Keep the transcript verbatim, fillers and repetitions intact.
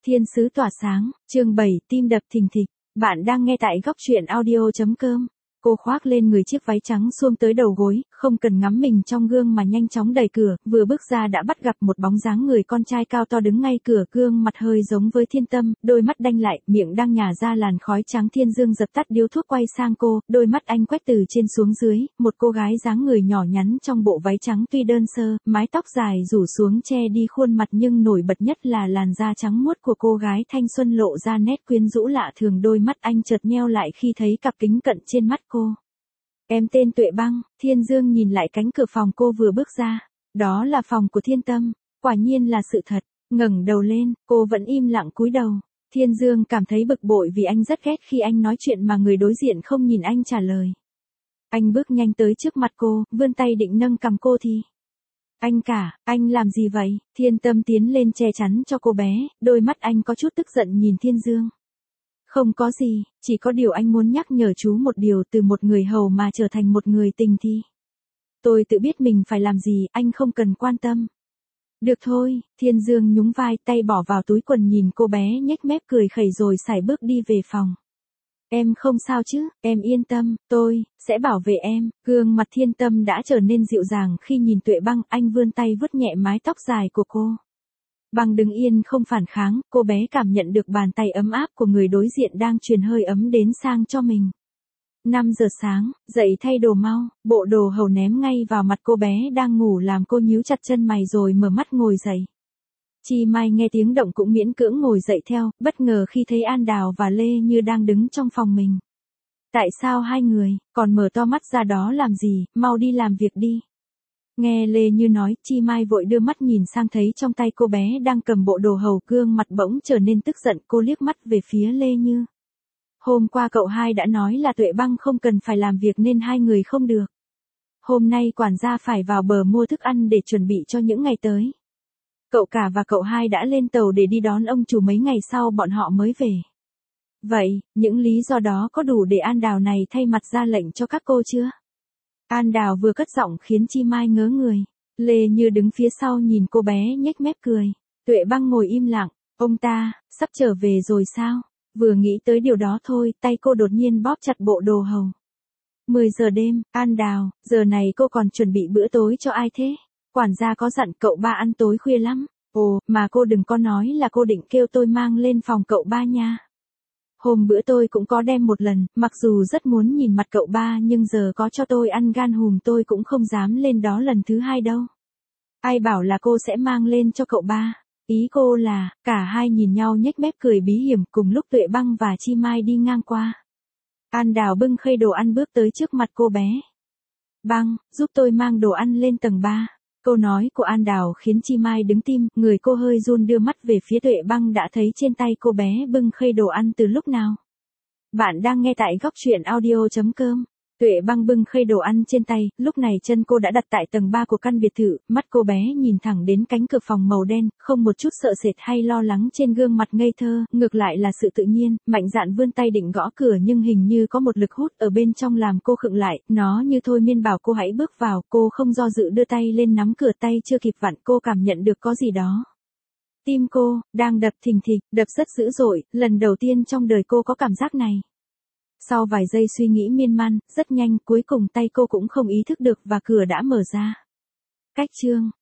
Thiên sứ tỏa sáng, chương bảy, tim đập thình thịch. Bạn đang nghe tại góc truyện audio chấm com. Cô khoác lên người chiếc váy trắng xuông tới đầu gối, không cần ngắm mình trong gương mà nhanh chóng đẩy cửa, vừa bước ra đã bắt gặp một bóng dáng người con trai cao to đứng ngay cửa, gương mặt hơi giống với Thiên Tâm, đôi mắt đanh lại, miệng đang nhả ra làn khói trắng. Thiên Dương dập tắt điếu thuốc quay sang cô, đôi mắt anh quét từ trên xuống dưới, một cô gái dáng người nhỏ nhắn trong bộ váy trắng tuy đơn sơ, mái tóc dài rủ xuống che đi khuôn mặt nhưng nổi bật nhất là làn da trắng muốt của cô gái thanh xuân lộ ra nét quyến rũ lạ thường. Đôi mắt anh chợt nheo lại khi thấy cặp kính cận trên mắt cô. Em tên Tuệ Băng. Thiên Dương nhìn lại cánh cửa phòng cô vừa bước ra. Đó là phòng của Thiên Tâm. Quả nhiên là sự thật. Ngẩng đầu lên, cô vẫn im lặng cúi đầu. Thiên Dương cảm thấy bực bội vì anh rất ghét khi anh nói chuyện mà người đối diện không nhìn anh trả lời. Anh bước nhanh tới trước mặt cô, vươn tay định nâng cằm cô thì... Anh cả, anh làm gì vậy? Thiên Tâm tiến lên che chắn cho cô bé, đôi mắt anh có chút tức giận nhìn Thiên Dương. Không có gì, chỉ có điều anh muốn nhắc nhở chú một điều, từ một người hầu mà trở thành một người tình thì... Tôi tự biết mình phải làm gì, anh không cần quan tâm. Được thôi, Thiên Dương nhún vai, tay bỏ vào túi quần nhìn cô bé nhếch mép cười khẩy rồi sải bước đi về phòng. Em không sao chứ, em yên tâm, tôi sẽ bảo vệ em. Gương mặt Thiên Tâm đã trở nên dịu dàng khi nhìn Tuệ Băng, anh vươn tay vuốt nhẹ mái tóc dài của cô. Băng đứng yên không phản kháng, cô bé cảm nhận được bàn tay ấm áp của người đối diện đang truyền hơi ấm đến sang cho mình. năm giờ sáng, dậy thay đồ mau, bộ đồ hầu ném ngay vào mặt cô bé đang ngủ làm cô nhíu chặt chân mày rồi mở mắt ngồi dậy. Chi Mai nghe tiếng động cũng miễn cưỡng ngồi dậy theo, bất ngờ khi thấy An Đào và Lê Như đang đứng trong phòng mình. Tại sao hai người còn mở to mắt ra đó làm gì, mau đi làm việc đi. Nghe Lê Như nói, Chi Mai vội đưa mắt nhìn sang thấy trong tay cô bé đang cầm bộ đồ hầu, gương mặt bỗng trở nên tức giận, cô liếc mắt về phía Lê Như. Hôm qua cậu hai đã nói là Tuệ Băng không cần phải làm việc nên hai người không được. Hôm nay quản gia phải vào bờ mua thức ăn để chuẩn bị cho những ngày tới. Cậu cả và cậu hai đã lên tàu để đi đón ông chủ, mấy ngày sau bọn họ mới về. Vậy, những lý do đó có đủ để An Đào này thay mặt ra lệnh cho các cô chưa? An Đào vừa cất giọng khiến Chi Mai ngớ người. Lê Như đứng phía sau nhìn cô bé nhếch mép cười. Tuệ Băng ngồi im lặng. Ông ta, sắp trở về rồi sao? Vừa nghĩ tới điều đó thôi, tay cô đột nhiên bóp chặt bộ đồ hầu. mười giờ đêm, An Đào, giờ này cô còn chuẩn bị bữa tối cho ai thế? Quản gia có dặn cậu ba ăn tối khuya lắm. Ồ, mà cô đừng có nói là cô định kêu tôi mang lên phòng cậu ba nha. Hôm bữa tôi cũng có đem một lần, mặc dù rất muốn nhìn mặt cậu ba nhưng giờ có cho tôi ăn gan hùm tôi cũng không dám lên đó lần thứ hai đâu. Ai bảo là cô sẽ mang lên cho cậu ba. Ý cô là, cả hai nhìn nhau nhếch mép cười bí hiểm. Cùng lúc Tuệ Băng và Chi Mai đi ngang qua. An Đào bưng khay đồ ăn bước tới trước mặt cô bé. Băng, giúp tôi mang đồ ăn lên tầng ba. Câu nói của An Đào khiến Chi Mai đứng tim, người cô hơi run đưa mắt về phía Tuệ Băng đã thấy trên tay cô bé bưng khay đồ ăn từ lúc nào. Bạn đang nghe tại góc truyện audio chấm com. Tuệ Băng bưng khay đồ ăn trên tay, lúc này chân cô đã đặt tại tầng ba của căn biệt thự, mắt cô bé nhìn thẳng đến cánh cửa phòng màu đen, không một chút sợ sệt hay lo lắng trên gương mặt ngây thơ, ngược lại là sự tự nhiên. Mạnh dạn vươn tay định gõ cửa nhưng hình như có một lực hút ở bên trong làm cô khựng lại, nó như thôi miên bảo cô hãy bước vào. Cô không do dự đưa tay lên nắm cửa, tay chưa kịp vặn cô cảm nhận được có gì đó. Tim cô đang đập thình thịch, đập rất dữ dội, lần đầu tiên trong đời cô có cảm giác này. Sau vài giây suy nghĩ miên man, rất nhanh, cuối cùng tay cô cũng không ý thức được và cửa đã mở ra. Cách chương